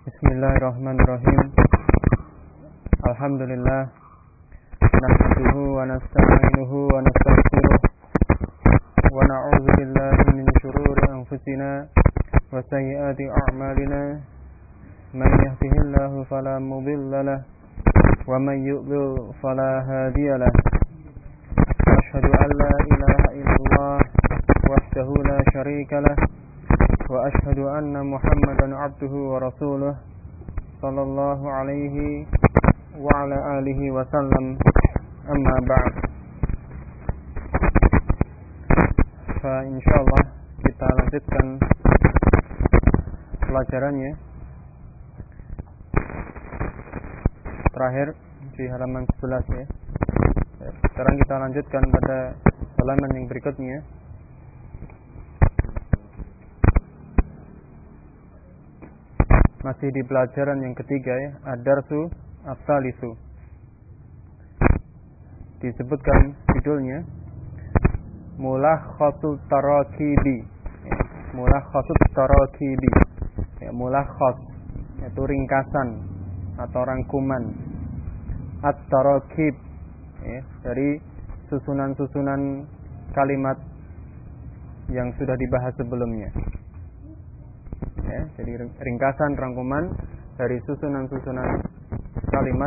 Bismillahirrahmanirrahim. Alhamdulillah. Nahmaduhu wa nasta'inuhu wa nastaghfiruh. Wa na'udzu billahi min shururi anfusina wa sayyiati a'malina. Man yahdihillahu fala mudilla lahu wa man yudlil fala hadiya lahu. Asyhadu an la ilaha illallah wahdahu la syarika lahu wa asyhadu anna Muhammadan abduhu wa rasuluh sallallahu alaihi wa ala alihi wa sallam, amma ba'd. Fa insyaallah kita lanjutkan pelajarannya terakhir di halaman 11 ya. Sekarang kita lanjutkan pada halaman yang berikutnya. Masih di pelajaran yang ketiga ya, ad-darsu ats-tsalisu. Disebutkan judulnya Mulakhasut Tarakibi. Mulakhasut Tarakibi. Ya, mulakhas itu ringkasan atau rangkuman. At-tarakib ya, dari susunan-susunan kalimat yang sudah dibahas sebelumnya. Ya, jadi ringkasan rangkuman dari susunan-susunan kalimat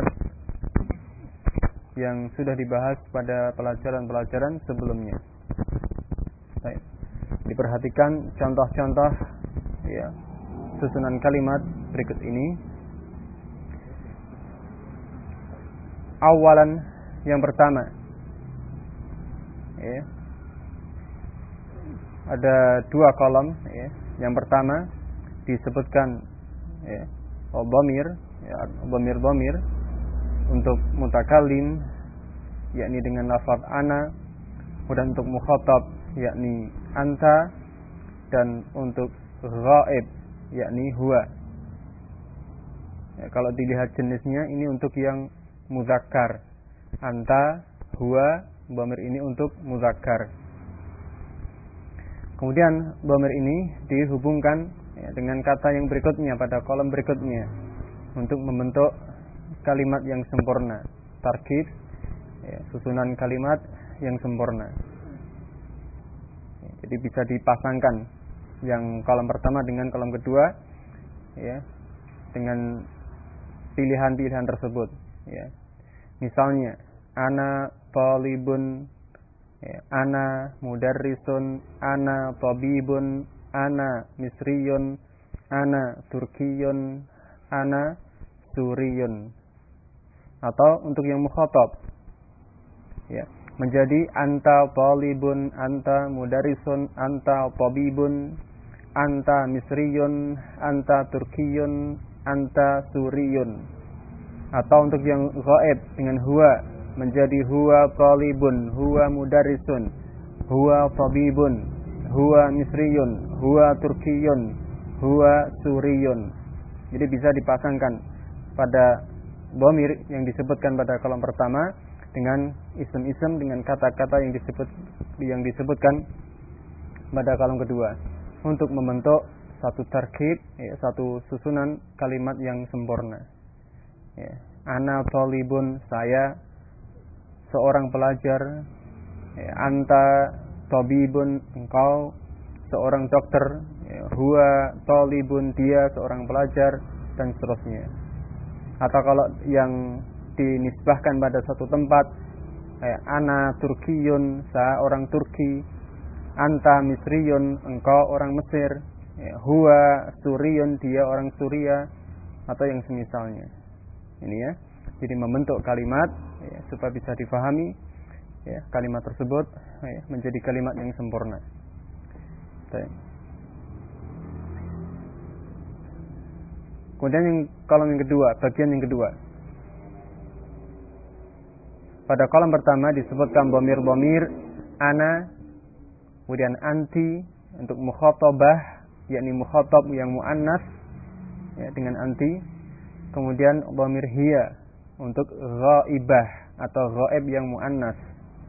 yang sudah dibahas pada pelajaran-pelajaran sebelumnya. Baik. Diperhatikan contoh-contoh ya, susunan kalimat berikut ini. Awalan, yang pertama ya, ada dua kolom ya. Yang pertama disebutkan ya, dhamir ya, dhamir untuk mutakallim yakni dengan lafaz ana, dan untuk mukhatab yakni anta, dan untuk ghaib yakni huwa. Ya, kalau dilihat jenisnya ini untuk yang muzakkar, anta, huwa, dhamir ini untuk muzakkar. Kemudian dhamir ini dihubungkan ya, dengan kata yang berikutnya pada kolom berikutnya untuk membentuk kalimat yang sempurna, tarkib ya, susunan kalimat yang sempurna ya, jadi bisa dipasangkan yang kolom pertama dengan kolom kedua ya, dengan pilihan-pilihan tersebut ya. Misalnya ana talibun ya, ana mudarrisun, ana tabibun, ana misriyun, ana turkiyun, ana suriyun. Atau untuk yang mukhatab ya, menjadi anta talibun, anta mudarrisun, anta tabibun, anta misriyun, anta turkiyun, anta suriyun. Atau untuk yang ghaib dengan huwa, menjadi huwa talibun, huwa mudarrisun, huwa tabibun, huwa misriyun, huwa turkiyun, huwa suriyun. Jadi bisa dipasangkan pada dhamir yang disebutkan pada kolom pertama dengan isim-isim, dengan kata-kata yang disebutkan pada kolom kedua untuk membentuk satu tarkib ya, satu susunan kalimat yang sempurna ya. Ana talibun, saya seorang pelajar ya. Anta tabibun, engkau seorang dokter ya. Huwa talibun, dia seorang pelajar, dan seterusnya. Atau kalau yang dinisbahkan pada satu tempat ya, ana turkiyun, saya orang Turki, anta misriyun, engkau orang Mesir ya. Huwa suriyun, dia orang Suria, atau yang semisalnya ini ya. Jadi membentuk kalimat ya, supaya bisa difahami ya, kalimat tersebut ya, menjadi kalimat yang sempurna. Baik. Kemudian yang kolom yang kedua, bagian yang kedua. Pada kolom pertama disebutkan dhamir-dhamir ana, kemudian anti untuk mukhatabah, yakni mukhatab yang muannas ya, dengan anti. Kemudian dhamir hiya untuk ghaibah atau ghaib yang muannas.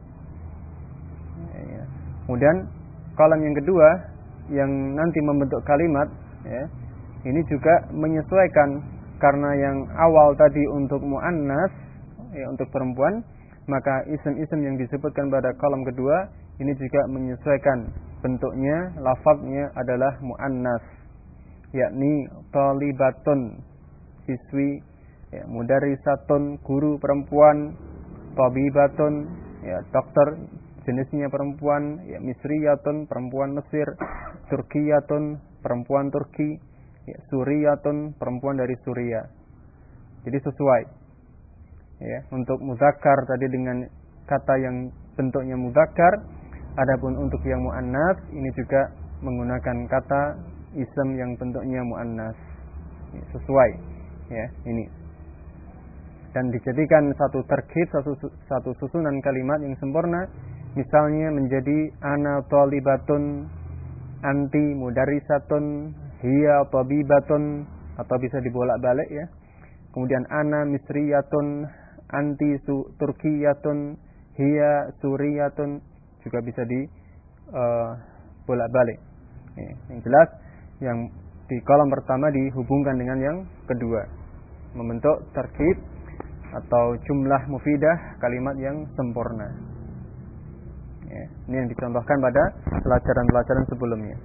Ya. Kemudian kolom yang kedua yang nanti membentuk kalimat ya, ini juga menyesuaikan, karena yang awal tadi untuk muannas, ya, untuk perempuan, maka isim-isim yang disebutkan pada kolom kedua ini juga menyesuaikan bentuknya, lafadznya adalah muannas, yakni thalibatun, siswi, ya, mudarisatun, guru perempuan, tabibatun, ya, dokter, jenisnya perempuan, ya, misriyatun, perempuan Mesir, turkiyatun, perempuan Turki, ya, suriyatun, perempuan dari Suria. Jadi sesuai, ya, untuk muzakkar tadi dengan kata yang bentuknya muzakkar, adapun untuk yang muannas ini juga menggunakan kata isim yang bentuknya muannas, ya, sesuai, ya, ini, dan dijadikan satu tarkib, satu susunan kalimat yang sempurna. Misalnya menjadi ana thalibatun, anti mudarisatun, hiya tabibatun, atau bisa dibolak-balik, ya. Kemudian ana misriyatun, anti turkiyatun, hiya suriyatun, juga bisa dibolak-balik. Yang jelas yang di kolom pertama dihubungkan dengan yang kedua, membentuk tarkib atau jumlah mufidah, kalimat yang sempurna. Ya, ini yang dicontohkan pada pelajaran-pelajaran sebelumnya.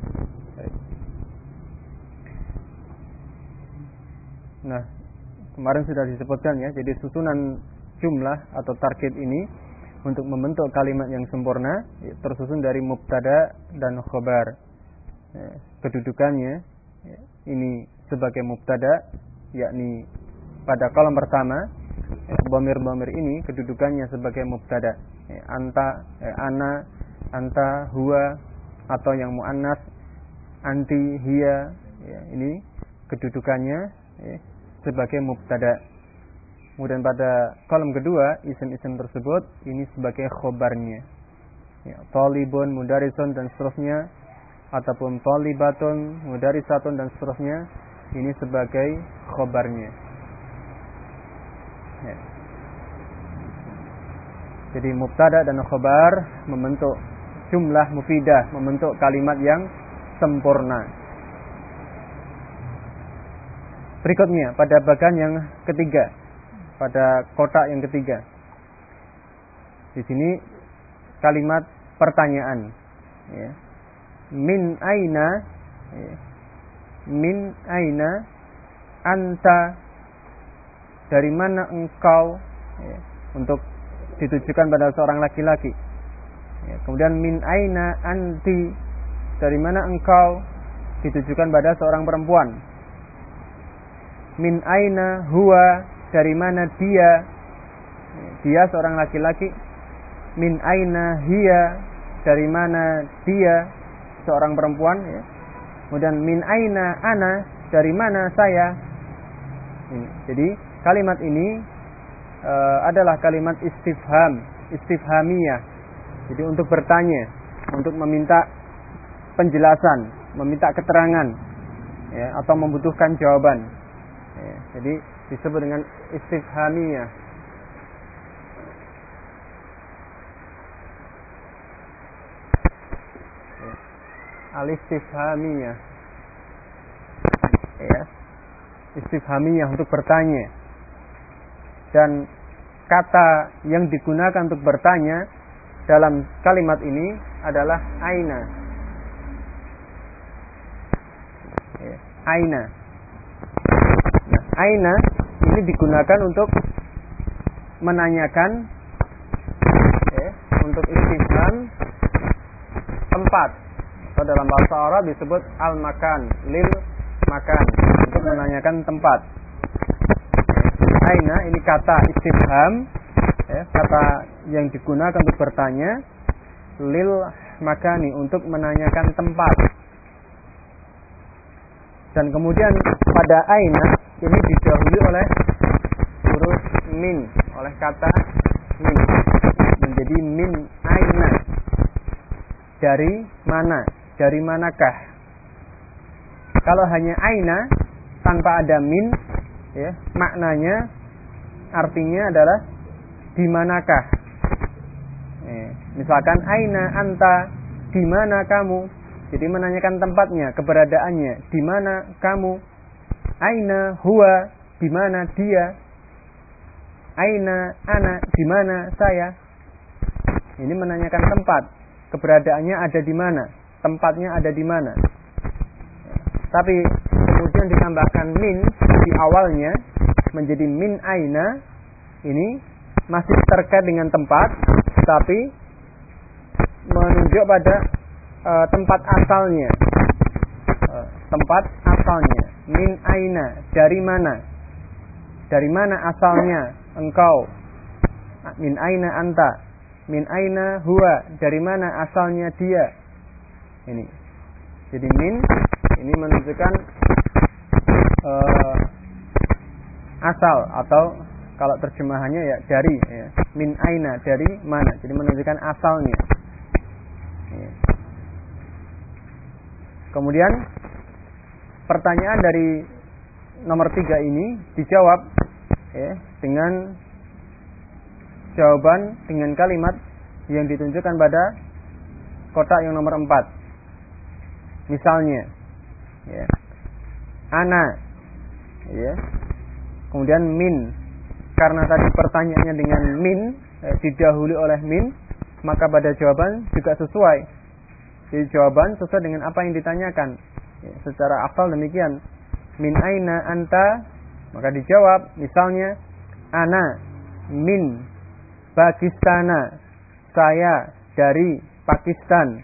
Nah, kemarin sudah disebutkan, ya, jadi susunan jumlah atau tarkib ini untuk membentuk kalimat yang sempurna, ya, tersusun dari mubtada dan khobar. Ya, kedudukannya, ya, ini sebagai mubtada, yakni pada kolom pertama, ya, dhamir-dhamir ini kedudukannya sebagai mubtada, ya, anta, ana, anta, huwa, atau yang muannas anti, hiya, ya, ini kedudukannya, ya, sebagai mubtada. Kemudian pada kolom kedua, isim-isim tersebut ini sebagai khobarnya, ya, talibun, mudarisun, dan seterusnya, ataupun talibatun, mudarisatun, dan seterusnya, ini sebagai khobarnya, ya. Jadi mubtada dan khobar membentuk jumlah mufidah, membentuk kalimat yang sempurna. Berikutnya pada bagian yang ketiga, pada kotak yang ketiga, di sini kalimat pertanyaan, ya. Min aina, ya. Min aina anta, dari mana engkau, ya, untuk ditujukan pada seorang laki-laki, ya. Kemudian min aina anti, dari mana engkau, ditujukan pada seorang perempuan. Min aina huwa, dari mana dia, ya, dia seorang laki-laki. Min aina hiya, dari mana dia, seorang perempuan, ya. Kemudian min aina ana, dari mana saya. Ini. Jadi kalimat ini adalah kalimat istifhamiyah. Jadi untuk bertanya, untuk meminta penjelasan, meminta keterangan, ya, atau membutuhkan jawaban, ya. Jadi disebut dengan istifhamiyah. Ya. Al-istifhamiyah, ya. Istifhamiyah untuk bertanya. Dan kata yang digunakan untuk bertanya dalam kalimat ini adalah aina. Ya, aina. Nah, aina ini digunakan untuk menanyakan, ya, untuk istifham tempat, atau dalam bahasa Arab disebut al-makan, lil makan, untuk menanyakan tempat. Aina ini kata istifham, ya, kata yang digunakan untuk bertanya, lil makani, untuk menanyakan tempat. Dan kemudian pada aina ini didahului oleh huruf min, oleh kata min, menjadi min aina, dari mana, dari manakah. Kalau hanya aina tanpa ada min, ya, maknanya, artinya adalah di manakah. Misalkan aina anta, di mana kamu. Jadi menanyakan tempatnya, keberadaannya, di mana kamu? Aina huwa, di mana dia? Aina ana, di mana saya? Ini menanyakan tempat, keberadaannya ada di mana, tempatnya ada di mana. Tapi kemudian ditambahkan min di awalnya menjadi min aina, ini masih terkait dengan tempat, tapi menunjuk pada tempat asalnya. Tempat asalnya. Min aina, dari mana? Dari mana asalnya engkau? Min aina anta. Min aina huwa, dari mana asalnya dia? Ini. Jadi min ini menunjukkan asal, atau kalau terjemahannya ya dari, ya. Min aina, dari mana? Jadi menunjukkan asalnya. Ya. Kemudian pertanyaan dari nomor 3 ini dijawab, ya, dengan jawaban dengan kalimat yang ditunjukkan pada kotak yang nomor 4. Misalnya, ya, ana, ya, kemudian min. Karena tadi pertanyaannya dengan min, didahului oleh min, maka pada jawaban juga sesuai. Jadi jawaban sesuai dengan apa yang ditanyakan, ya, secara asal demikian. Min aina anta, maka dijawab misalnya ana min Pakistana, saya dari Pakistan.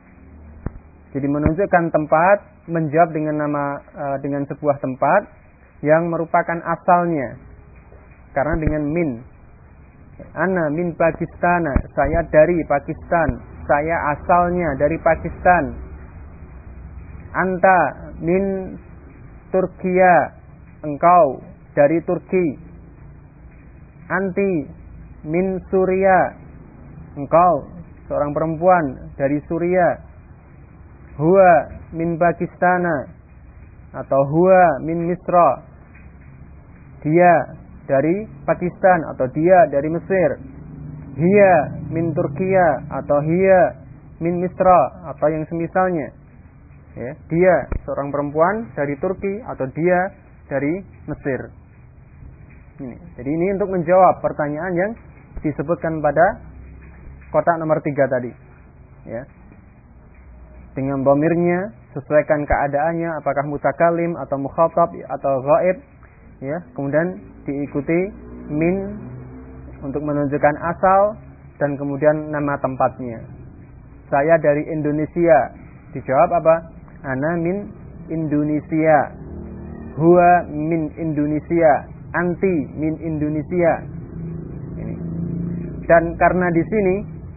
Jadi menunjukkan tempat, menjawab dengan nama, dengan sebuah tempat yang merupakan asalnya. Karena dengan min, ana min Pakistana, saya dari Pakistan, saya asalnya dari Pakistan. Anta min Turkiya, engkau dari Turki. Anti min Suria, engkau seorang perempuan dari Suria. Huwa min Pakistana, atau huwa min Misra, dia dari Pakistan atau dia dari Mesir. Hiya min Turkiya, atau hiya min Misra, atau yang semisalnya, ya, dia seorang perempuan dari Turki atau dia dari Mesir. Jadi ini untuk menjawab pertanyaan yang disebutkan pada kotak nomor 3 tadi, ya. Dengan dhamirnya, sesuaikan keadaannya, apakah mutakalim atau mukhatab atau ghaib, ya. Kemudian diikuti min untuk menunjukkan asal, dan kemudian nama tempatnya. Saya dari Indonesia, dijawab apa? Ana min Indonesia. Huwa min Indonesia. Anti min Indonesia. Ini. Dan karena di sini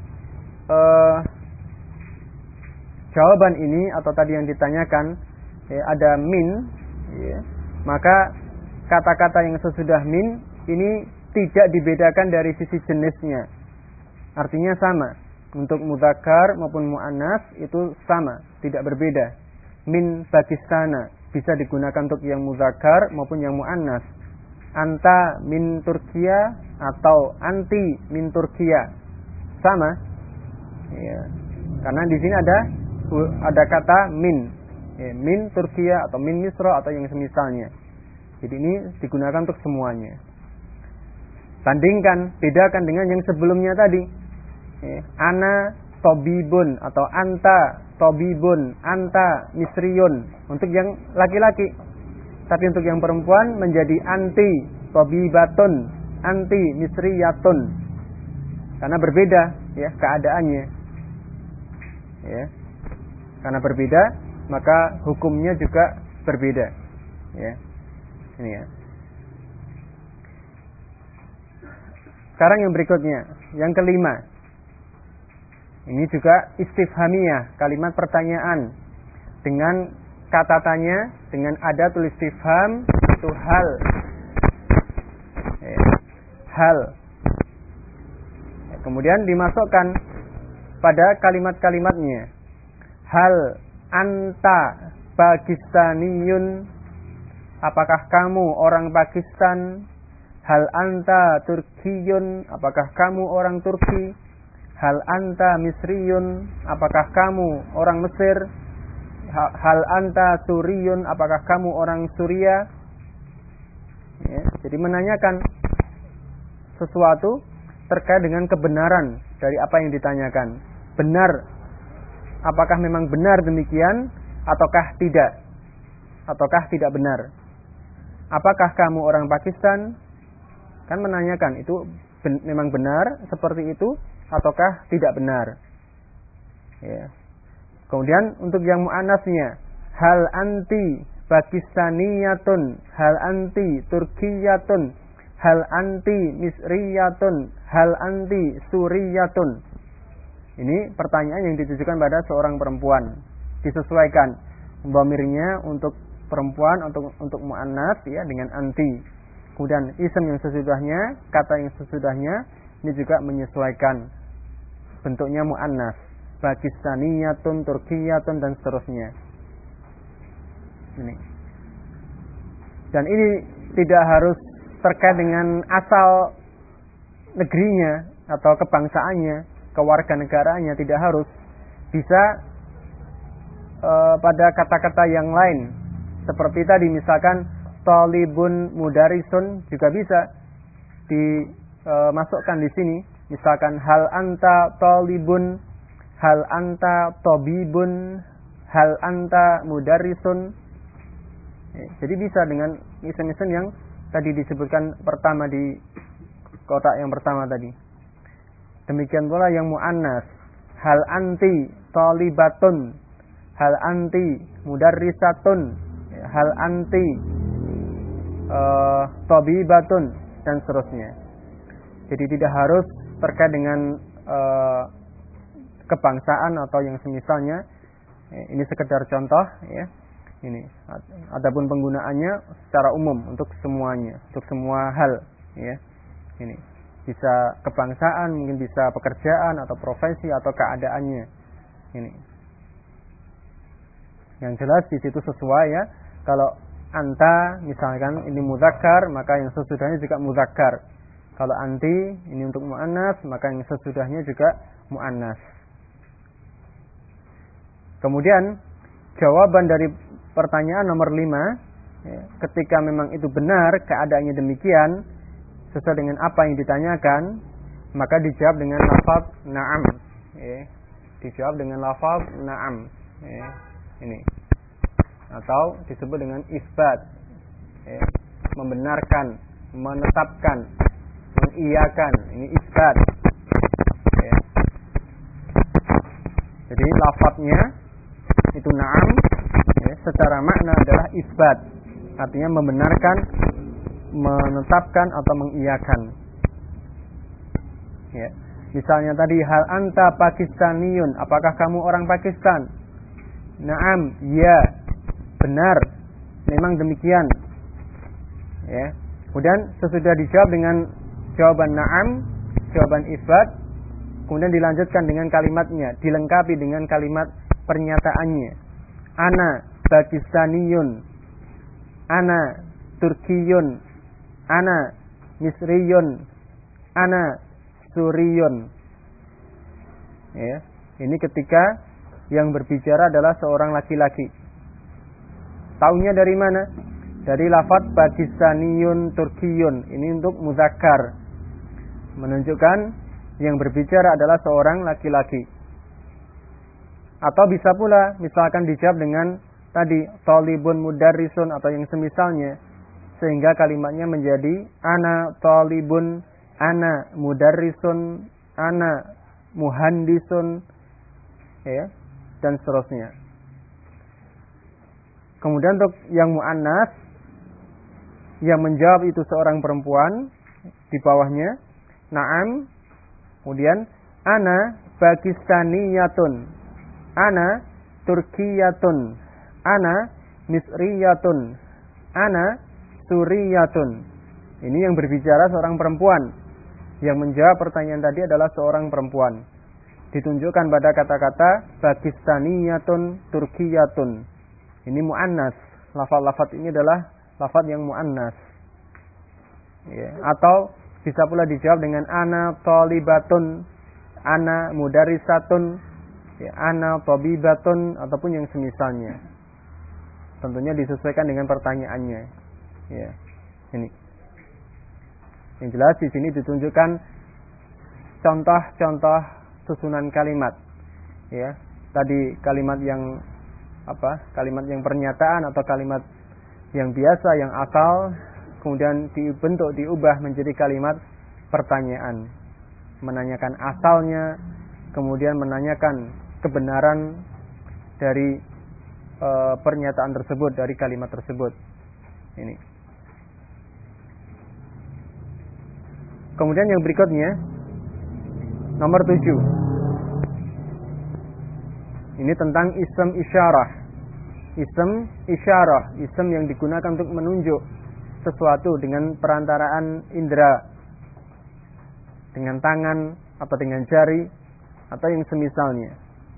jawaban ini atau tadi yang ditanyakan, ya, ada min, ya, maka kata-kata yang sesudah min ini tidak dibedakan dari sisi jenisnya. Artinya sama. Untuk mudzakkar maupun muannas itu sama, tidak berbeda. Min Pakistana bisa digunakan untuk yang mudzakkar maupun yang muannas. Anta min Turkiya atau anti min Turkiya sama, ya. Karena di sini ada kata min, ya, min Turkiya atau min Misra atau yang semisalnya. Jadi ini digunakan untuk semuanya. Bandingkan, bedakan dengan yang sebelumnya tadi, ya. Ana tobibun atau anta tobibun, anta misriyun untuk yang laki-laki. Tapi untuk yang perempuan menjadi anti tobibatun, anti misriyatun. Karena berbeda, ya, keadaannya. Ya. Karena berbeda, maka hukumnya juga berbeda. Ya. Ini, ya. Sekarang yang berikutnya, yang kelima. Ini juga istifhamiyah, kalimat pertanyaan dengan kata tanya, dengan adatul istifham, itu hal. Ya. Hal. Ya, kemudian dimasukkan pada kalimat-kalimatnya. Hal anta Pakistaniyun, apakah kamu orang Pakistan? Hal anta Turkiyun, apakah kamu orang Turki? Hal anta Misriyun, apakah kamu orang Mesir? hal anta suriyun, apakah kamu orang Suria? Ya, jadi menanyakan sesuatu terkait dengan kebenaran dari apa yang ditanyakan. Benar, apakah memang benar demikian ataukah tidak? Ataukah tidak benar? Apakah kamu orang Pakistan? Kan menanyakan itu memang benar seperti itu ataukah tidak benar? Ya. Kemudian untuk yang muannasnya, hal anti Pakistaniyatun, hal anti Turkiyatun, hal anti Misriyatun, hal anti Suriyatun. Ini pertanyaan yang ditujukan pada seorang perempuan. Disesuaikan dhamirnya untuk perempuan, untuk muannas ya dengan anti. Kemudian isim yang sesudahnya, kata yang sesudahnya ini juga menyesuaikan bentuknya muannas. Pakistaniyatun, Turkiyatun dan seterusnya. Ini. Dan ini tidak harus terkait dengan asal negerinya atau kebangsaannya, kewarganegaraannya, tidak harus. Bisa pada kata-kata yang lain. Seperti tadi misalkan talibun mudarisun juga bisa dimasukkan di sini. Misalkan hal anta talibun, hal anta tabibun, hal anta mudarisun. Jadi bisa dengan isim-isim yang tadi disebutkan pertama di kotak yang pertama tadi. Demikian pula yang muannas, hal anti talibatun, hal anti mudarrisatun, hal anti tabibatun dan seterusnya. Jadi tidak harus terkait dengan kebangsaan atau yang semisalnya. Ini sekedar contoh ya. Ini adapun penggunaannya secara umum untuk semuanya, untuk semua hal ya. Ini bisa kebangsaan, mungkin bisa pekerjaan atau profesi atau keadaannya. Ini. Yang jelas di situ sesuai ya. Kalau anta misalkan ini mudzakkar, maka yang sesudahnya juga mudzakkar. Kalau anti ini untuk muannas, maka yang sesudahnya juga muannas. Kemudian jawaban dari pertanyaan nomor 5 ya, ketika memang itu benar keadaannya demikian sesuai dengan apa yang ditanyakan, maka dijawab dengan lafaz na'am ya. Dijawab dengan lafaz na'am ya. Ini atau disebut dengan isbat ya. Membenarkan, menetapkan, mengiyakan, ini isbat ya. Jadi lafaznya itu na'am ya, secara makna adalah isbat, artinya membenarkan, menetapkan atau mengiyakan ya. Misalnya tadi hal anta Pakistaniyun, apakah kamu orang Pakistan? Na'am, ya, benar, memang demikian ya. Kemudian sesudah dijawab dengan jawaban na'am, jawaban isbat, kemudian dilanjutkan dengan kalimatnya, dilengkapi dengan kalimat pernyataannya. Ana Pakistaniyun, ana Turkiyun, ana Misriyun, ana Suriyun ya. Ini ketika yang berbicara adalah seorang laki-laki. Taunya dari mana? Dari lafaz Pakistaniyun, Turkiyun. Ini untuk muzakkar, menunjukkan yang berbicara adalah seorang laki-laki. Atau bisa pula misalkan dijawab dengan tadi talibun mudarrisun atau yang semisalnya, sehingga kalimatnya menjadi ana talibun, ana mudarrisun, ana muhandisun ya, dan seterusnya. Kemudian untuk yang muannas, yang menjawab itu seorang perempuan, di bawahnya na'am, kemudian ana Pakistaniyatun, ana Turkiyatun, ana Misriyatun, ana Suriyatun. Ini yang berbicara seorang perempuan. Yang menjawab pertanyaan tadi adalah seorang perempuan. Ditunjukkan pada kata-kata Pakistaniyatun, Turkiyatun. Ini muannas. Lafaz-lafaz ini adalah lafaz yang muannas ya. Atau bisa pula dijawab dengan ana talibatun, ana mudarisatun, ya, ana tabibatun ataupun yang semisalnya. Tentunya disesuaikan dengan pertanyaannya. Ya. Ini. Yang jelas di sini ditunjukkan contoh-contoh susunan kalimat. Ya. Tadi kalimat yang kalimat yang pernyataan atau kalimat yang biasa, yang asal, kemudian diubah menjadi kalimat pertanyaan, menanyakan asalnya, kemudian menanyakan kebenaran dari pernyataan tersebut, dari kalimat tersebut. Ini. Kemudian yang berikutnya nomor 7. Ini tentang ism isyarah. Ism yang digunakan untuk menunjuk sesuatu dengan perantaraan indera, dengan tangan atau dengan jari atau yang semisalnya.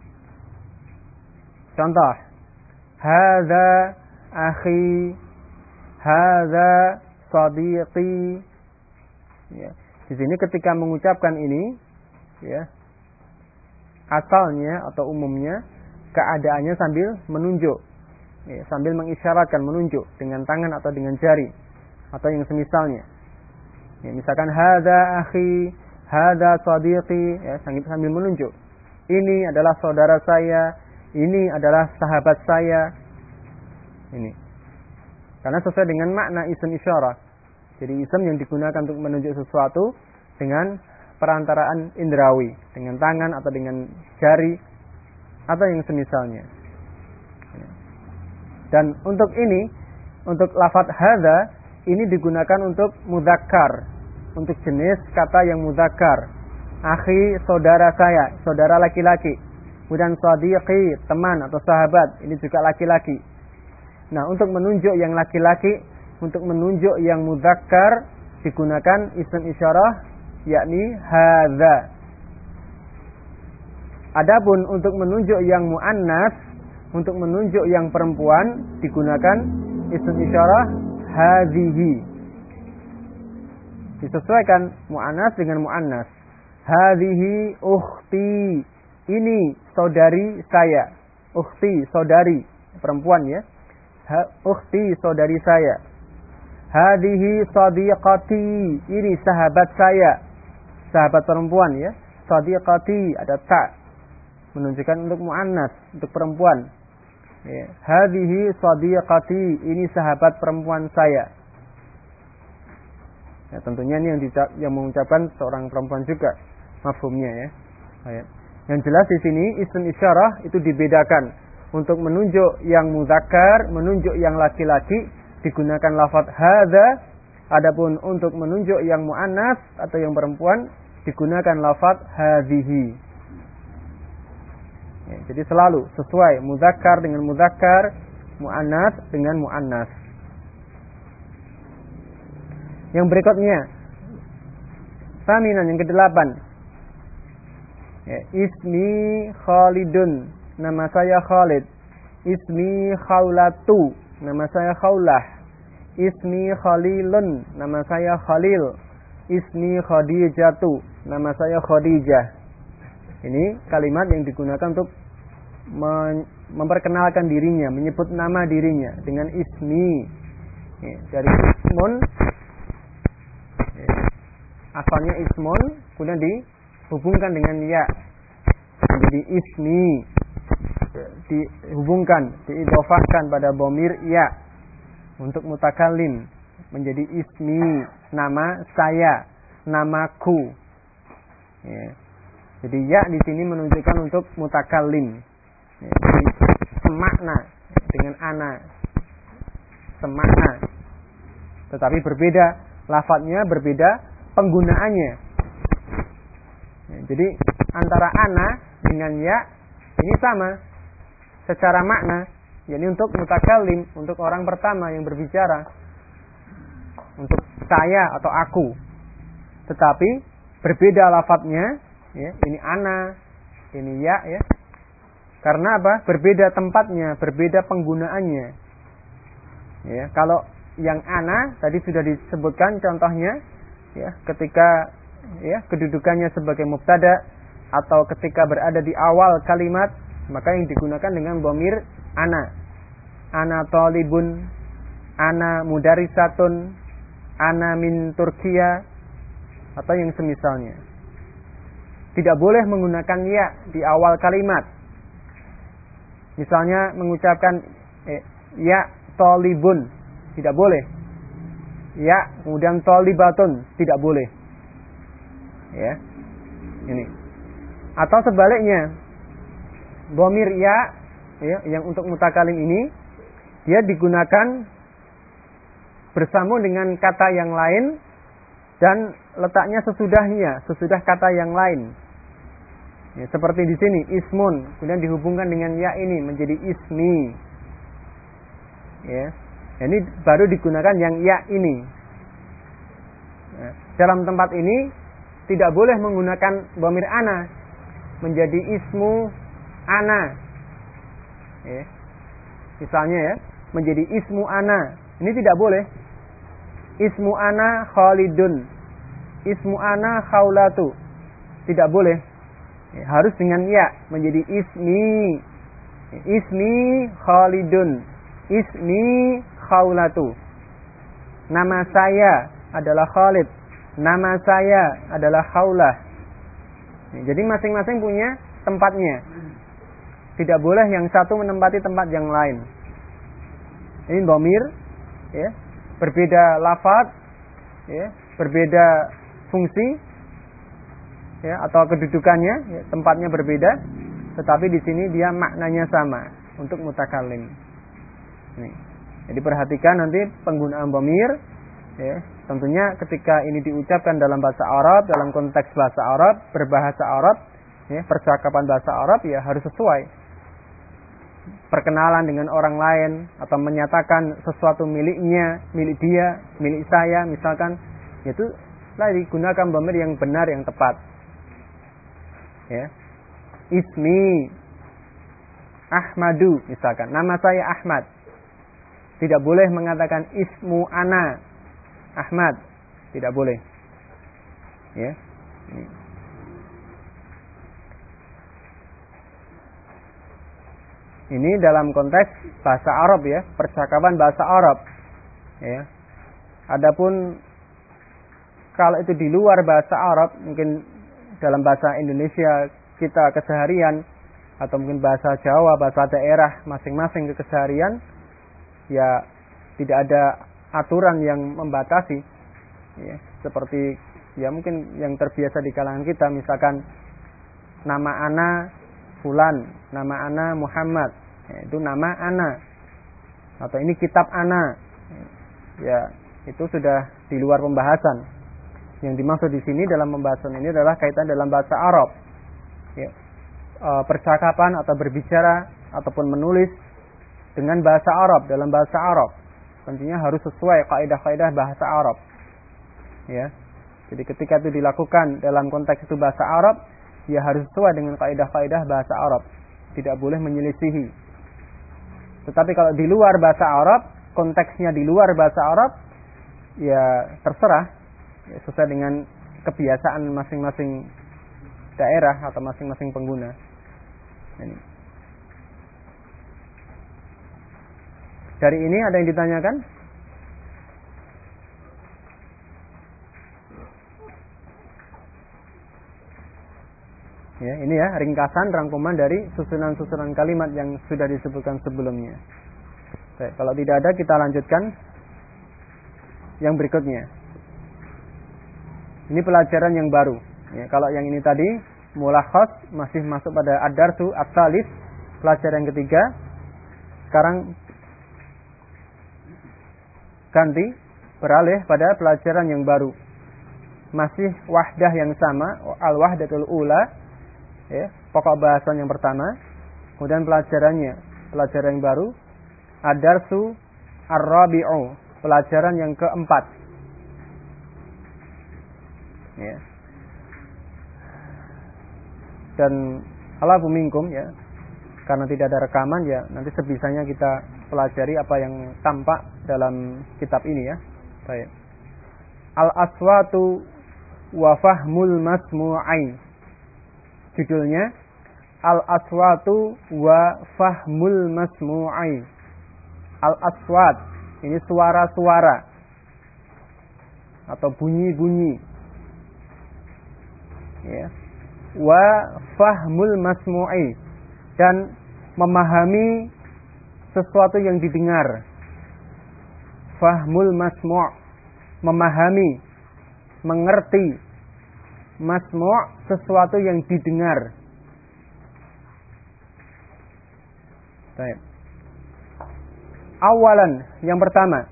Contoh, hadza akhi, hadza sadiqi. Ya, di sini ketika mengucapkan ini, ya, asalnya atau umumnya keadaannya sambil menunjuk. Ya, sambil mengisyaratkan, menunjuk dengan tangan atau dengan jari atau yang semisalnya. Ya, misalkan hadza akhi, hadza sadiqi, ya, sambil menunjuk. Ini adalah saudara saya, ini adalah sahabat saya. Ini. Karena sesuai dengan makna ism isyarah. Jadi ism yang digunakan untuk menunjuk sesuatu dengan perantaraan indrawi, dengan tangan atau dengan jari atau yang semisalnya. Dan untuk ini, untuk lafadz hadza ini digunakan untuk mudzakkar, untuk jenis kata yang mudzakkar. Akhi, saudara saya, saudara laki-laki. Kemudian sadiqi, teman atau sahabat, ini juga laki-laki. Nah, untuk menunjuk yang laki-laki, untuk menunjuk yang mudzakkar digunakan ism isyarah, yakni hadza. Adapun untuk menunjuk yang muannas, untuk menunjuk yang perempuan digunakan ism isyarah hadhihi. Disesuaikan muannas dengan muannas. Hadhihi ukhti. Ini saudari saya. Ukhti, saudari, perempuan ya. Ukhti, saudari saya. Hadhihi sadiqati. Ini sahabat saya. Sahabat perempuan ya. Sadiqati, ada ta. Menunjukkan untuk muannas, untuk perempuan. Ya. Hadhihi sadiqati, ini sahabat perempuan saya. Ya, tentunya ini yang mengucapkan seorang perempuan juga mafhumnya ya. Ya. Yang jelas di sini ism isyarah itu dibedakan. Untuk menunjuk yang mudzakkar, menunjuk yang laki-laki digunakan lafadz hadza. Adapun untuk menunjuk yang muannas atau yang perempuan digunakan lafadz hadhihi. Ya, jadi selalu sesuai mudzakkar dengan mudzakkar, muannas dengan muannas. Yang berikutnya, saminan yang ke-8. Ya, ismi Khalidun, nama saya Khalid. Ismi Khawlatu, nama saya Khawlah. Ismi Khalilun, nama saya Khalil. Ismi Khadijatu, nama saya Khadijah. Ini kalimat yang digunakan untuk memperkenalkan dirinya, menyebut nama dirinya dengan ismi. Ya, dari ismun, ya, asalnya ismun, kemudian dihubungkan dengan ya, menjadi ismi, ya, dihubungkan, diidhofahkan pada dhamir ya untuk mutakallim, menjadi ismi, nama saya, namaku. Ya. Jadi ya di sini menunjukkan untuk mutakallim. Ya, jadi semakna dengan ana. Semakna. Tetapi berbeda lafadznya, berbeda penggunaannya. Ya, jadi antara ana dengan ya ini sama secara makna. Jadi untuk mutakallim, untuk orang pertama yang berbicara, untuk saya atau aku. Tetapi berbeda lafadznya. Ya, ini ana, ini ya, ya. Karena apa? Berbeda tempatnya, berbeda penggunaannya. Ya, kalau yang ana tadi sudah disebutkan contohnya, ya, ketika ya kedudukannya sebagai mubtada, atau ketika berada di awal kalimat, maka yang digunakan dengan dhamir ana. Ana talibun, ana mudarisatun, ana min Turkiya, atau yang semisalnya. Tidak boleh menggunakan ya di awal kalimat. Misalnya mengucapkan ya talibun, tidak boleh. Ya, kemudian talibatun, tidak boleh. Ya. Ini. Atau sebaliknya, dhamir ya, yang untuk mutakalim ini dia digunakan bersambung dengan kata yang lain dan letaknya sesudah kata yang lain. Ya, seperti di sini ismun, kemudian dihubungkan dengan ya ini menjadi ismi. Ya. Ini baru digunakan yang ya ini. Nah, dalam tempat ini tidak boleh menggunakan dhamir ana menjadi ismu ana. Ya. Misalnya ya, menjadi ismu ana. Ini tidak boleh. Ismu ana Khalidun, ismu ana Khawlatu. Tidak boleh. Ya, harus dengan ya menjadi ismi. Ismi Khalidun, ismi Khawlatu. Nama saya adalah Khalid, nama saya adalah Khawlah. Ya, jadi masing-masing punya tempatnya. Tidak boleh yang satu menempati tempat yang lain. Ini dhamir, ya, berbeda lafaz, ya, berbeda fungsi, ya, atau kedudukannya, ya, tempatnya berbeda, tetapi di sini dia maknanya sama untuk mutakallim. Nih. Jadi perhatikan nanti penggunaan dhamir, ya, tentunya ketika ini diucapkan dalam bahasa Arab, dalam konteks bahasa Arab, berbahasa Arab, ya, percakapan bahasa Arab, ya harus sesuai. Perkenalan dengan orang lain atau menyatakan sesuatu miliknya, milik dia, milik saya misalkan, itu lah digunakan dhamir yang benar, yang tepat. Ya. Ismi Ahmadu misalkan, nama saya Ahmad. Tidak boleh mengatakan ismu ana Ahmad, tidak boleh. Ya. Ini dalam konteks bahasa Arab, ya, percakapan bahasa Arab. Ya. Adapun kalau itu di luar bahasa Arab, mungkin dalam bahasa Indonesia kita keseharian, atau mungkin bahasa Jawa, bahasa daerah masing-masing ke keseharian, ya tidak ada aturan yang membatasi. Ya, seperti ya mungkin yang terbiasa di kalangan kita, misalkan nama ana Fulan, nama ana Muhammad, ya, itu nama ana, atau ini kitab ana, ya itu sudah di luar pembahasan. Yang dimaksud di sini dalam pembahasan ini adalah kaitan dalam bahasa Arab, ya, percakapan atau berbicara ataupun menulis dengan bahasa Arab, dalam bahasa Arab tentunya harus sesuai kaidah-kaidah bahasa Arab. Ya, jadi ketika itu dilakukan dalam konteks itu bahasa Arab, ya harus sesuai dengan kaidah-kaidah bahasa Arab, tidak boleh menyelisihi. Tetapi kalau di luar bahasa Arab, konteksnya di luar bahasa Arab, ya terserah, ya, sesuai dengan kebiasaan masing-masing daerah atau masing-masing pengguna. Ini. Dari ini ada yang ditanyakan? Ya, ini ya ringkasan rangkuman dari susunan-susunan kalimat yang sudah disebutkan sebelumnya. Baik, kalau tidak ada kita lanjutkan yang berikutnya. Ini pelajaran yang baru. Ya, kalau yang ini tadi mulakhas masih masuk pada ad-darsu at-tsalits, pelajaran yang ketiga. Sekarang ganti beralih pada pelajaran yang baru. Masih wahdah yang sama, al-wahdatul ula. Ya, pokok bahasan yang pertama, kemudian pelajaran yang baru, ad-darsu ar-rabi'u, pelajaran yang keempat. Ya. Dan ala minkum, ya, karena tidak ada rekaman, ya nanti sebisanya kita pelajari apa yang tampak dalam kitab ini, ya. Baik. Al-aswatu wa fahmul masmu'ain. judulnya Al-Aswatu wa Fahmul Masmu'i. Al-Aswat, ini suara-suara atau bunyi-bunyi. Ya. Wa Fahmul Masmu'i, dan memahami sesuatu yang didengar. Fahmul Masmu', memahami, mengerti. Masmu', sesuatu yang didengar. Baik. Awalan, yang pertama,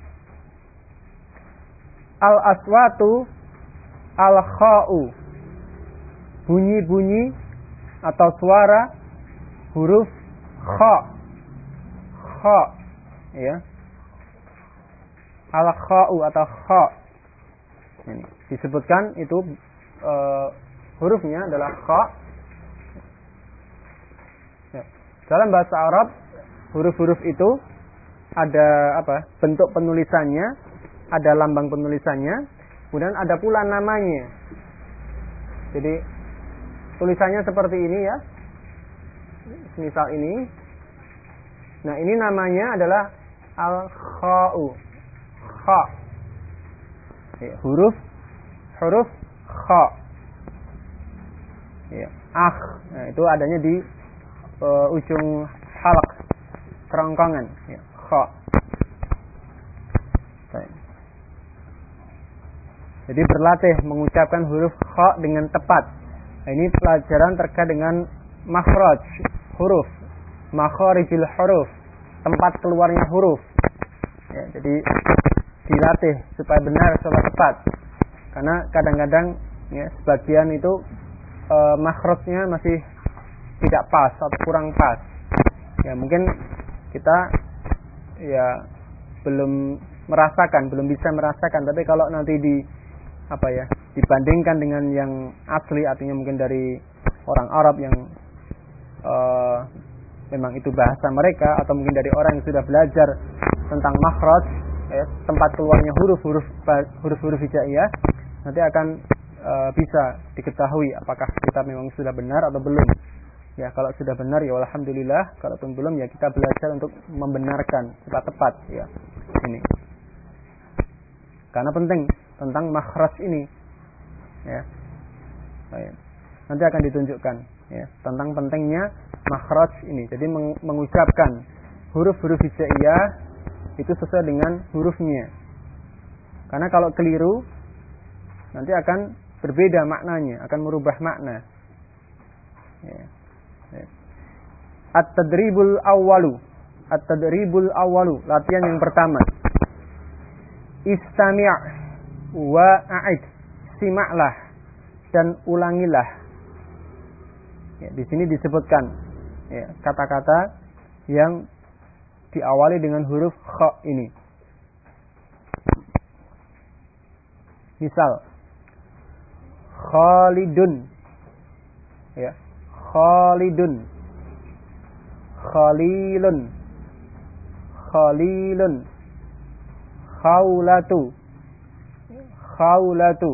al-aswatu al-kha'u, bunyi-bunyi atau suara huruf kha. Kha, ya. Al-kha'u atau kha. Ini disebutkan itu hurufnya adalah kha. Ya. Dalam bahasa Arab, huruf-huruf itu ada bentuk penulisannya, ada lambang penulisannya, kemudian ada pula namanya. Jadi tulisannya seperti ini ya. Misal ini. Nah, ini namanya adalah al-kha'u. Kha. Ya, huruf kha. Ya, Nah, itu adanya di ujung halaq, kerongkongan, ya, kha. Jadi berlatih mengucapkan huruf kha dengan tepat. Nah, ini pelajaran terkait dengan makhraj huruf, makharijul huruf, tempat keluarnya huruf. Ya, jadi dilatih supaya benar, supaya tepat. Karena kadang-kadang ya, sebagian itu makhrajnya masih tidak pas atau kurang pas. Ya, mungkin kita ya belum bisa merasakan. Tapi kalau nanti dibandingkan dengan yang asli, artinya mungkin dari orang Arab yang memang itu bahasa mereka, atau mungkin dari orang yang sudah belajar tentang makhraj, ya, tempat keluarnya huruf-huruf hijaiyah, nanti akan bisa diketahui apakah kita memang sudah benar atau belum. Ya, kalau sudah benar ya alhamdulillah, kalaupun belum ya kita belajar untuk membenarkan tepat ya. Ini. Karena penting tentang makhraj ini. Ya. Baik. Nanti akan ditunjukkan ya tentang pentingnya makhraj ini. Jadi mengucapkan huruf-huruf hijaiyah itu sesuai dengan hurufnya. Karena kalau keliru nanti akan berbeda maknanya, akan merubah makna. Ya. Ya. At-tadribul awwalu, latihan yang pertama. Istami' wa a'id, simaklah dan ulangilah. Ya, di sini disebutkan ya, kata-kata yang diawali dengan huruf kha ini. Misal Khalidun, ya, Khalidun, Khalilun, Khalilun, Khawlatu, Khawlatu,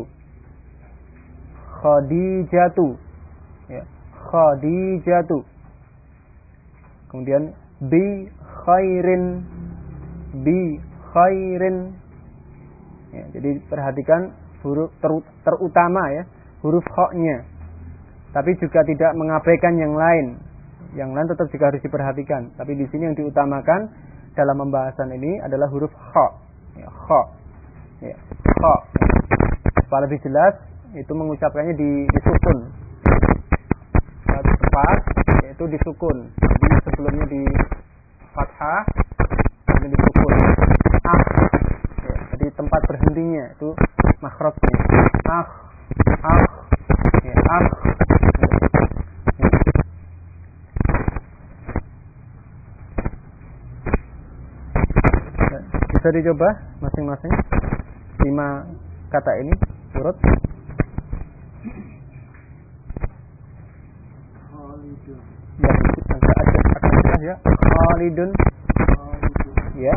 Khadijatu, ya, Khadijatu. Kemudian bi khairin, bi khairin. Ya, jadi perhatikan huruf terutama ya, huruf kha-nya. Tapi juga tidak mengabaikan yang lain. Yang lain tetap juga harus diperhatikan. Tapi di sini yang diutamakan dalam pembahasan ini adalah huruf kha. Ya, kha. Ya, kha. Supaya lebih jelas, itu mengucapkannya disukun. Kalau tepat, yaitu disukun. Jadi sebelumnya di fathah, kemudian disukun. Ya, jadi tempat berhentinya itu makhrajnya. Ya, bisa dicoba masing-masing 5 kata ini urut. Ya, akan ya. Khalidun. Ya.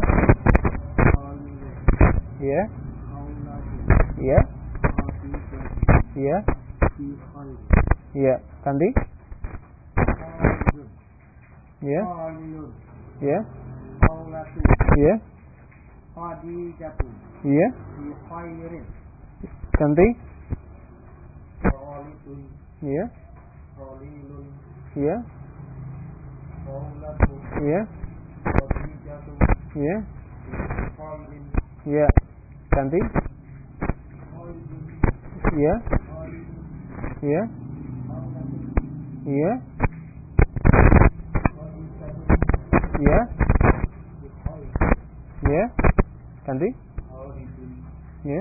Ya. Ya. Ya. Ya, ganti. Ya. Ya. Ya. Ya. Ganti. Ya. Ya. Ya. Ya. Ya. Ganti. Ya. Ya. Ya. Ya. Ya. Ganti. Ya.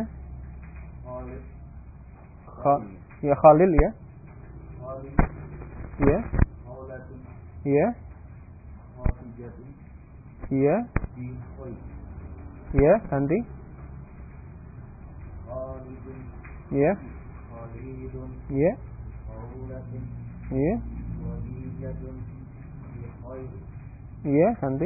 Ya Khalil ya. Ya. Ya. Ya. Ya. Ganti. Ya. Ya. Ya. Ya. Ganti.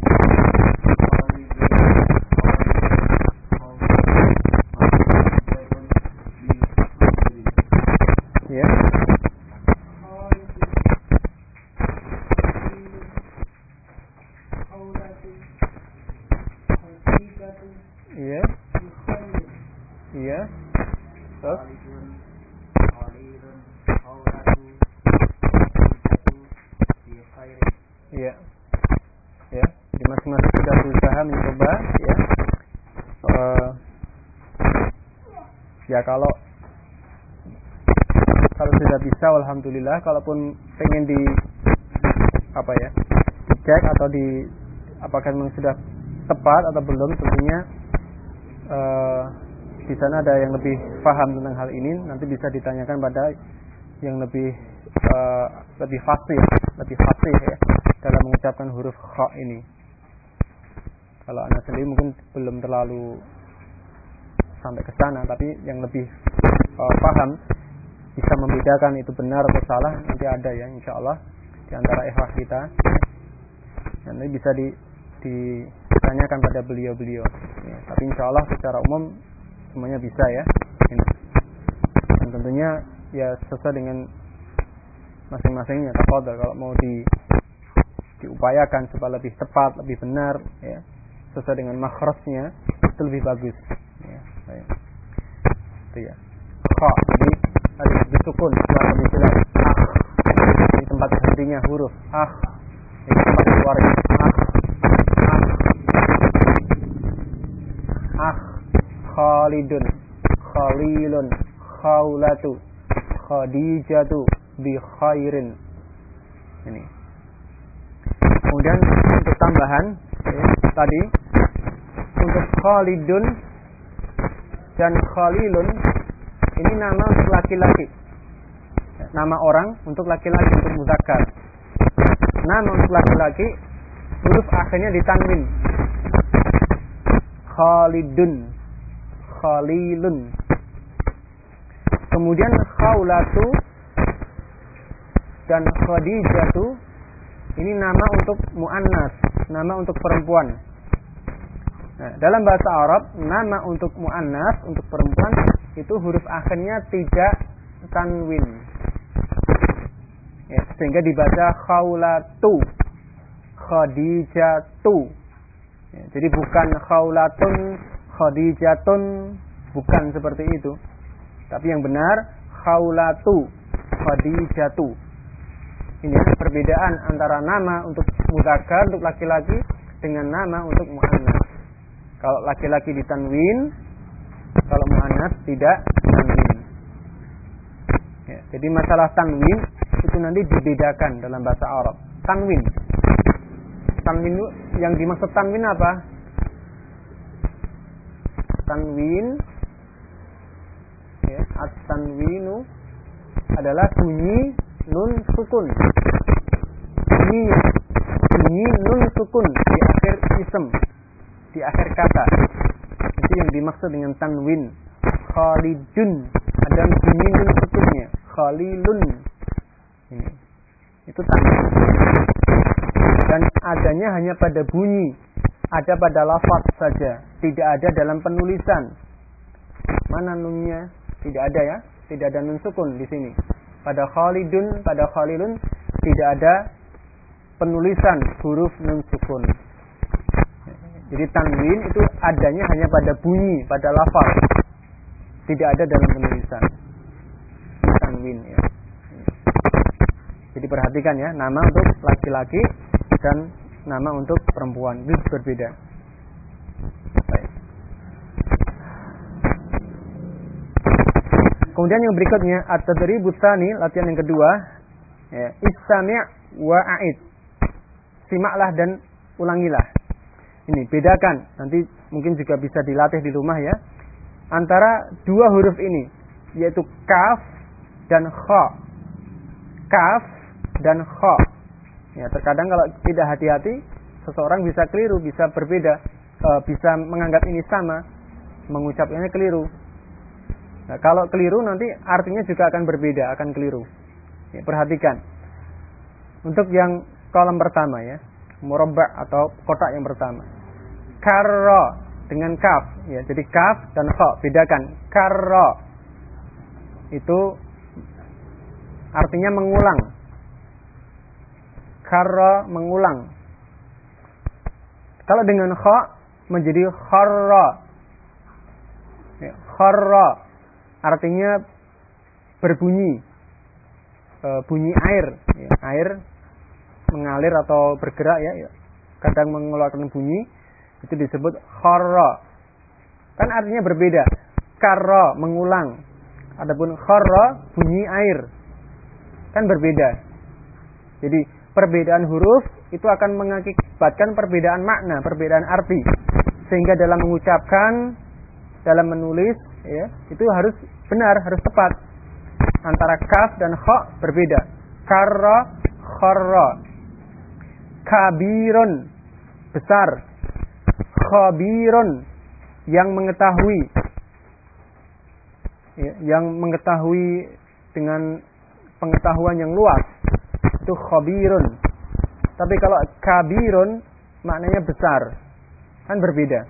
Ya. Iya. Iya. Terus? Iya. Ya. Jadi masing-masing sudah berusaha mencoba ya. Ya kalau sudah bisa alhamdulillah, kalaupun pengen dicek atau apakah memang sudah tepat atau belum, tentunya di sana ada yang lebih paham tentang hal ini, nanti bisa ditanyakan pada yang lebih fasih ya dalam mengucapkan huruf kha ini. Kalau anak sendiri mungkin belum terlalu sampai ke sana, tapi yang lebih paham bisa membedakan itu benar atau salah, nanti ada ya insyaallah di antara ikhwah kita. Nanti bisa ditanyakan pada beliau-beliau ya, tapi insyaallah secara umum semuanya bisa ya. Dan tentunya ya sesuai dengan masing-masingnya. Tafadhol kalau mau diupayakan supaya lebih tepat, lebih benar ya, sesuai dengan makhrajnya, itu lebih bagus ya. Baik. Itu ya. Kha, jadi harus disukun supaya lebih jelas. Di tempat hentinya huruf di tempat keluarnya Khalidun, Khalilun, Khawlatu, Khadijatu, bi khairin. Ini. Kemudian untuk tambahan ya, tadi untuk Khalidun dan Khalilun ini nama untuk laki-laki. Nama orang untuk laki-laki, untuk mudzakkar. Nama untuk laki-laki huruf akhirnya ditanwin. Khalidun, Khalilun. Kemudian Khawlatu dan Khadijatu ini nama untuk muannas, nama untuk perempuan. Nah, dalam bahasa Arab nama untuk muannas, untuk perempuan itu huruf akhirnya tidak tanwin ya, sehingga dibaca Khawlatu, Khadijatu ya, jadi bukan Khawlatun, Khadijatun, bukan seperti itu, tapi yang benar Khawlatu, Khadijatu. Ini perbedaan antara nama untuk mudzakkar, untuk laki-laki, dengan nama untuk muannas. Kalau laki-laki ditanwin, kalau muannas tidak tanwin. Ya, jadi masalah tanwin itu nanti dibedakan dalam bahasa Arab. Tanwin itu yang dimaksud tanwin apa? Tanwin ya, at-tanwinu adalah bunyi nun sukun. Bunyi nun sukun di akhir isim, di akhir kata. Itu yang dimaksud dengan tanwin. Khalidun ada bunyi nun sukunnya. Khalilun ini. Itu tanwin. Dan adanya hanya pada bunyi, ada pada lafaz saja, tidak ada dalam penulisan. Mana nunnya? Tidak ada ya, tidak ada nun sukun di sini. pada khalidun, pada khalilun tidak ada penulisan huruf nun sukun. Jadi tanwin itu adanya hanya pada bunyi, pada lafaz. Tidak ada dalam penulisan. Tanwin ya. Jadi perhatikan ya, nama untuk laki-laki dan nama untuk perempuan itu berbeda. Baik. Kemudian yang berikutnya at-tadribut tsani, latihan yang kedua, ya, istami' wa a'id. Simaklah dan ulangilah. Ini bedakan, nanti mungkin juga bisa dilatih di rumah ya. Antara dua huruf ini, yaitu kaf dan kha. Kaf dan kha. Ya, terkadang kalau tidak hati-hati, seseorang bisa keliru, bisa berbeda, bisa menganggap ini sama, mengucapkannya keliru. Nah, kalau keliru nanti artinya juga akan berbeda, akan keliru. Ya, perhatikan. Untuk yang kolom pertama ya, murabba' atau kotak yang pertama. Karra dengan kaf, ya. Jadi kaf dan kha, bedakan. Karra itu artinya mengulang. Karra mengulang. Kalau dengan kha menjadi kharra. Ya, kharra artinya berbunyi, bunyi air, ya, air mengalir atau bergerak ya, kadang mengeluarkan bunyi, itu disebut kharra. Kan artinya berbeda. Karra mengulang, adapun kharra bunyi air, kan berbeda. Jadi perbedaan huruf itu akan mengakibatkan perbedaan makna, perbedaan arti, sehingga dalam mengucapkan, dalam menulis ya, itu harus benar, harus tepat. Antara kaf dan kha berbeda. Karra, kharra. Kabirun besar. Khabirun yang mengetahui. Ya, yang mengetahui dengan pengetahuan yang luas. Itu khabirun. Tapi kalau kabirun maknanya besar. Kan berbeda.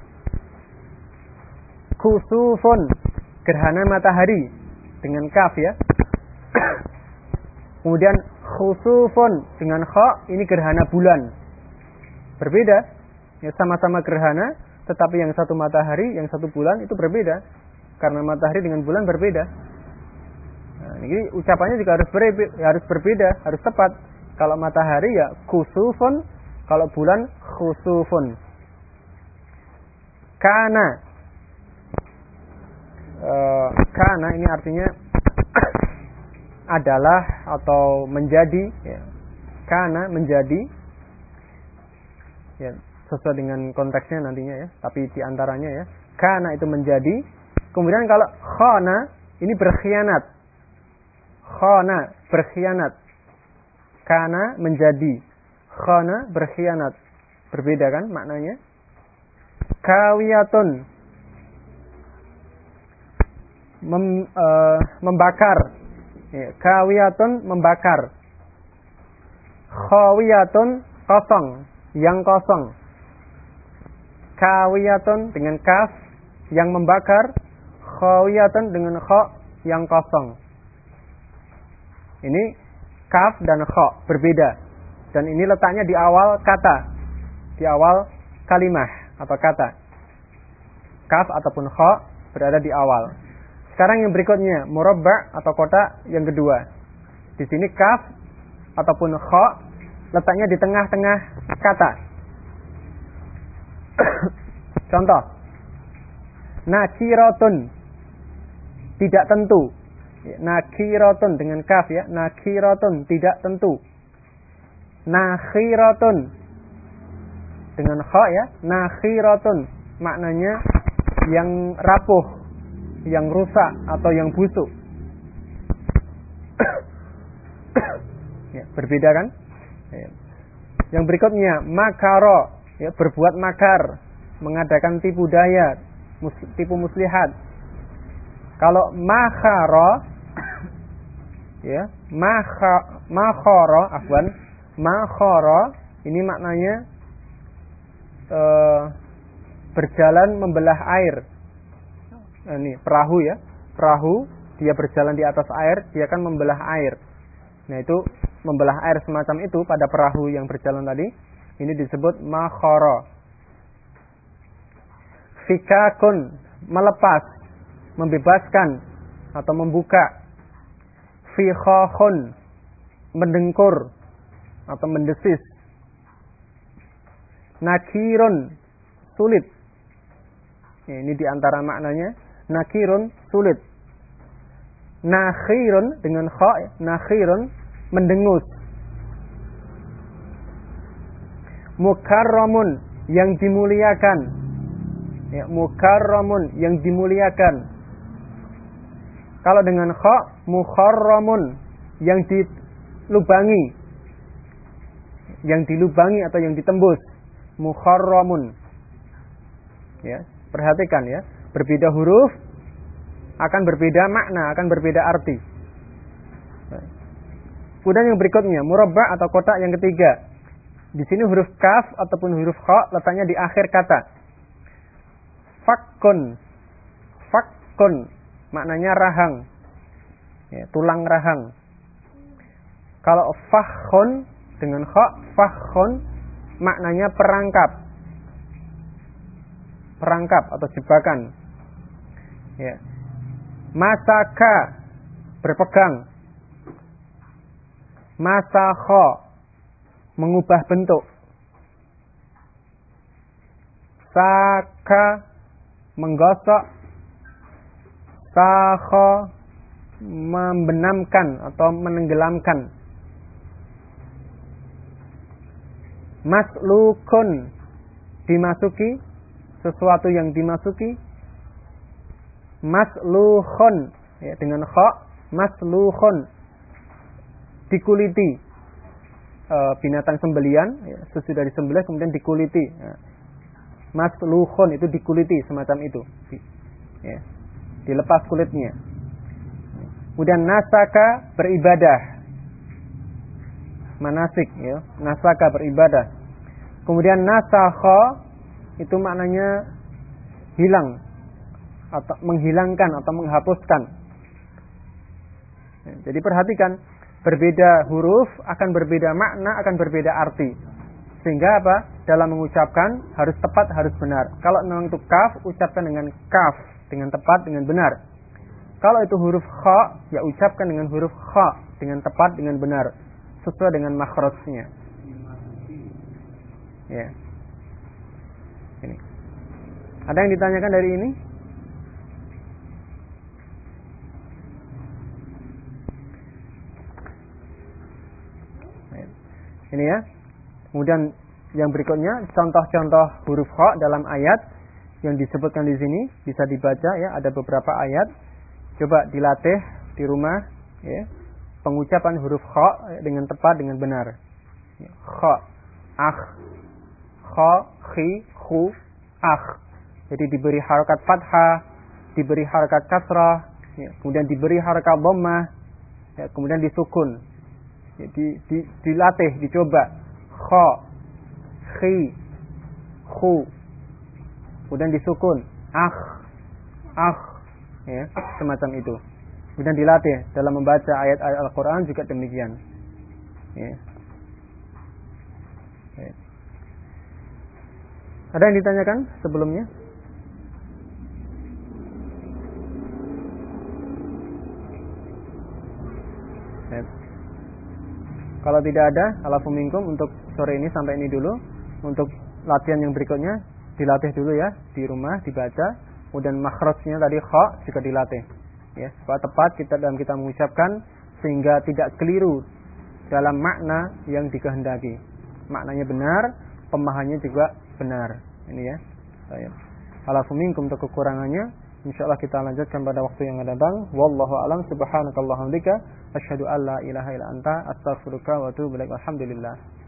Khusufun gerhana matahari dengan kaf ya. Kemudian khusufun dengan kha, ini gerhana bulan. Berbeda. Ya, sama-sama gerhana, tetapi yang satu matahari, yang satu bulan itu berbeda. Karena matahari dengan bulan berbeda. Nah, ini ucapannya juga harus berbeda, harus tepat. Kalau matahari ya khusufun, kalau bulan khusufun. Kana. Kana ini artinya adalah atau menjadi ya. Kana menjadi ya, sesuai dengan konteksnya nantinya ya, tapi diantaranya ya, kana itu menjadi. Kemudian kalau khana ini berkhianat. Khana berkhianat. Kana menjadi, khana berkhianat. Berbeda kan maknanya? Kawiyatun membakar. Ya, kawiyatun membakar. Khawiyatun kosong, yang kosong. Kawiyatun dengan kaf yang membakar, khawiyatun dengan kha yang kosong. Ini kaf dan kha berbeda. Dan ini letaknya di awal kata, di awal kalimah atau kata. Kaf ataupun kha berada di awal. Sekarang yang berikutnya, murabba' atau kotak yang kedua. Di sini kaf ataupun kha letaknya di tengah-tengah kata. Contoh. Nakiratun tidak tentu. Nakiratun dengan kaf ya. Nakiratun tidak tentu. Nakhiratun dengan kha ya. Nakhiratun maknanya yang rapuh, yang rusak atau yang busuk. Ya, berbeda kan? Ya. Yang berikutnya makaro, ya, berbuat makar, mengadakan tipu daya, tipu muslihat. Kalau makhara, ya, makhara, afwan, makhara ini maknanya berjalan membelah air. Ini perahu ya, perahu dia berjalan di atas air, dia akan membelah air. Nah, itu membelah air semacam itu pada perahu yang berjalan tadi, ini disebut makhara. Fikakun, melepas, membebaskan atau membuka. Fikhahun, mendengkur atau mendesis. Nakirun, sulit. Ini diantara maknanya. Nakirun, sulit. Nakhirun, dengan kha, nakhirun, mendengus. Mukarramun, yang dimuliakan. Ya, mukarramun, yang dimuliakan. Kalau dengan kha, mukharramun, yang dilubangi. Yang dilubangi atau yang ditembus. Mukharramun. Ya, perhatikan ya, berbeda huruf akan berbeda makna, akan berbeda arti. Kemudian yang berikutnya, murabba' atau kotak yang ketiga. Di sini huruf kaf ataupun huruf kha letaknya di akhir kata. Fakkun. Fakkun maknanya rahang. Ya, tulang rahang. Kalau fakhun dengan kha, fakhun maknanya perangkap. Perangkap atau jebakan. Ya. Masaka, berpegang. Masakha, mengubah bentuk. Saka, menggosok. Sakha, membenamkan atau menenggelamkan. Maslukun, dimasuki, sesuatu yang dimasuki. Maslukhun, ya, dengan kha, maslukhun, dikuliti. Binatang sembelian, ya, sesudah disembelih kemudian dikuliti. Ya. Maslukhun itu dikuliti, semacam itu. Ya. Dilepas kulitnya. Kemudian nasaka, beribadah. Manasik, ya. Nasaka, beribadah. Kemudian nasakha, itu maknanya hilang atau menghilangkan atau menghapuskan. Ya, jadi perhatikan, berbeda huruf akan berbeda makna, akan berbeda arti. Sehingga apa? Dalam mengucapkan harus tepat, harus benar. Kalau memang itu kaf, ucapkan dengan kaf, dengan tepat, dengan benar. Kalau itu huruf kha, ya ucapkan dengan huruf kha, dengan tepat, dengan benar, sesuai dengan makhrajnya. Ya. Ini. Ada yang ditanyakan dari ini? Ini ya. Kemudian yang berikutnya contoh-contoh huruf kha dalam ayat yang disebutkan di sini bisa dibaca ya, ada beberapa ayat. Coba dilatih di rumah ya. Pengucapan huruf kha dengan tepat, dengan benar. Kha, akh, kha, khi, khu, akh. Jadi diberi harakat fathah, diberi harakat kasrah, ya. Kemudian diberi harakat dhammah, ya. Kemudian disukun. Ya, dilatih, dicoba. Kha, khi, khu, kemudian disukun. Akh, ya, semacam itu. Kemudian dilatih dalam membaca ayat-ayat Al-Quran juga demikian. Ya. Ya. Ada yang ditanyakan sebelumnya? Ya. Kalau tidak ada, alafu minkum, untuk sore ini sampai ini dulu. Untuk latihan yang berikutnya dilatih dulu ya di rumah, dibaca. Kemudian makhrajnya tadi kha juga dilatih. Ya, supaya tepat dalam kita mengucapkan sehingga tidak keliru dalam makna yang dikehendaki. Maknanya benar, pemahamannya juga benar. Ini ya. Baik. Alafu minkum, untuk kekurangannya insyaallah kita lanjutkan pada waktu yang akan datang. Wallahu a'lam. Subhanakallahumma wa bihamdika asyhadu an la ilaha illa anta astaghfiruka wa atubu ilaik. Alhamdulillah.